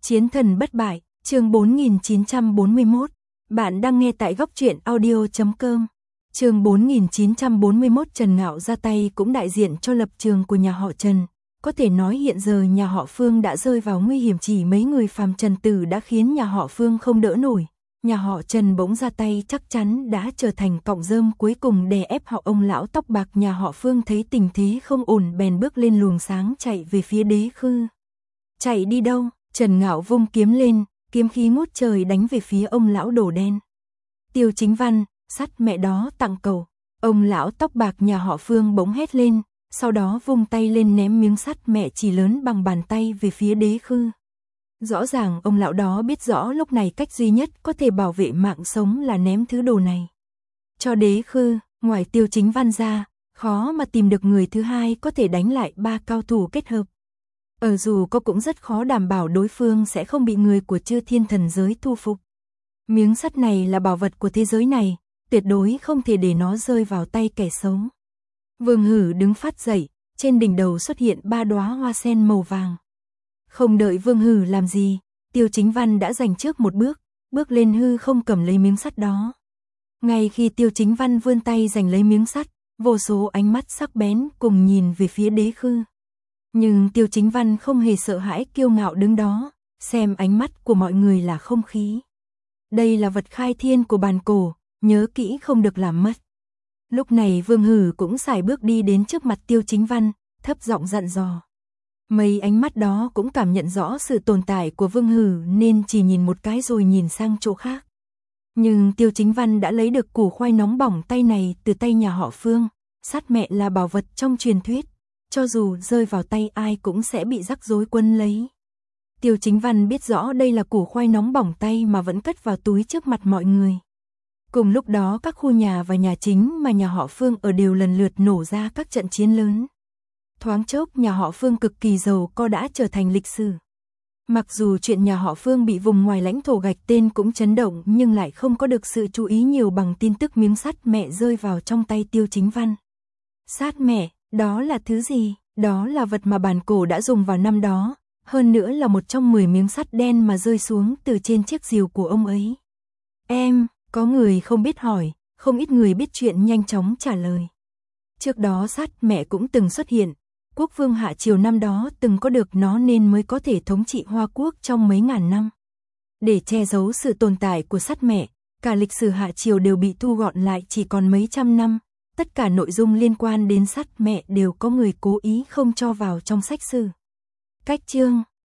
Chiến thần bất bại, chương 4941. Bạn đang nghe tại góc truyện audio.com. Chương 4941. Trần Ngạo ra tay cũng đại diện cho lập trường của nhà họ Trần. Có thể nói hiện giờ nhà họ Phương đã rơi vào nguy hiểm, chỉ mấy người phàm trần tử đã khiến nhà họ Phương không đỡ nổi. Nhà họ Trần bỗng ra tay chắc chắn đã trở thành cọng rơm cuối cùng đè ép họ. Ông lão tóc bạc nhà họ Phương thấy tình thế không ổn bèn bước lên luồng sáng chạy về phía Đế Khư. Chạy đi đâu? Trần Ngạo vung kiếm lên, kiếm khí ngút trời đánh về phía ông lão đồ đen. Tiêu Chính Văn, sắt mẹ đó tặng cầu. Ông lão tóc bạc nhà họ Phương bỗng hét lên, sau đó vung tay lên ném miếng sắt mẹ chỉ lớn bằng bàn tay về phía Đế Khư. Rõ ràng ông lão đó biết rõ lúc này cách duy nhất có thể bảo vệ mạng sống là ném thứ đồ này cho Đế Khư. Ngoài Tiêu Chính Văn ra, khó mà tìm được người thứ hai có thể đánh lại ba cao thủ kết hợp. Dù có cũng rất khó đảm bảo đối phương sẽ không bị người của Chư Thiên Thần Giới thu phục. Miếng sắt này là bảo vật của thế giới này, tuyệt đối không thể để nó rơi vào tay kẻ xấu. Vương Hử đứng phát dậy, trên đỉnh đầu xuất hiện 3 đóa hoa sen màu vàng. Không đợi Vương Hử làm gì, Tiêu Chính Văn đã giành trước một bước, bước lên hư không cầm lấy miếng sắt đó. Ngay khi Tiêu Chính Văn vươn tay giành lấy miếng sắt, vô số ánh mắt sắc bén cùng nhìn về phía Đế Khư. Nhưng Tiêu Chính Văn không hề sợ hãi, kiêu ngạo đứng đó, xem ánh mắt của mọi người là không khí. Đây là vật khai thiên của bàn cổ, nhớ kỹ không được làm mất. Lúc này Vương Hử cũng sải bước đi đến trước mặt Tiêu Chính Văn, thấp giọng dặn dò. Mấy ánh mắt đó cũng cảm nhận rõ sự tồn tại của Vương Hử nên chỉ nhìn một cái rồi nhìn sang chỗ khác. Nhưng Tiêu Chính Văn đã lấy được củ khoai nóng bỏng tay này từ tay nhà họ Phương, sắt mẹ là bảo vật trong truyền thuyết. Cho dù rơi vào tay ai cũng sẽ bị rắc rối quấn lấy. Tiêu Chính Văn biết rõ đây là củ khoai nóng bỏng tay mà vẫn cất vào túi trước mặt mọi người. Cùng lúc đó các khu nhà và nhà chính mà nhà họ Phương ở đều lần lượt nổ ra các trận chiến lớn. Thoáng chốc nhà họ Phương cực kỳ giàu có đã trở thành lịch sử. Mặc dù chuyện nhà họ Phương bị vùng ngoài lãnh thổ gạch tên cũng chấn động nhưng lại không có được sự chú ý nhiều bằng tin tức miếng sắt mẹ rơi vào trong tay Tiêu Chính Văn. Sắt mẹ, đó là thứ gì? Đó là vật mà bản cổ đã dùng vào năm đó, hơn nữa là một trong 10 miếng sắt đen mà rơi xuống từ trên chiếc diều của ông ấy. Có người không biết hỏi, không ít người biết chuyện nhanh chóng trả lời. Trước đó sắt mẹ cũng từng xuất hiện, quốc vương Hạ Triều năm đó từng có được nó nên mới có thể thống trị Hoa Quốc trong mấy ngàn năm. Để che giấu sự tồn tại của sắt mẹ, cả lịch sử Hạ Triều đều bị thu gọn lại chỉ còn mấy trăm năm. Tất cả nội dung liên quan đến sắt mẹ đều có người cố ý không cho vào trong sách sử. Cách chương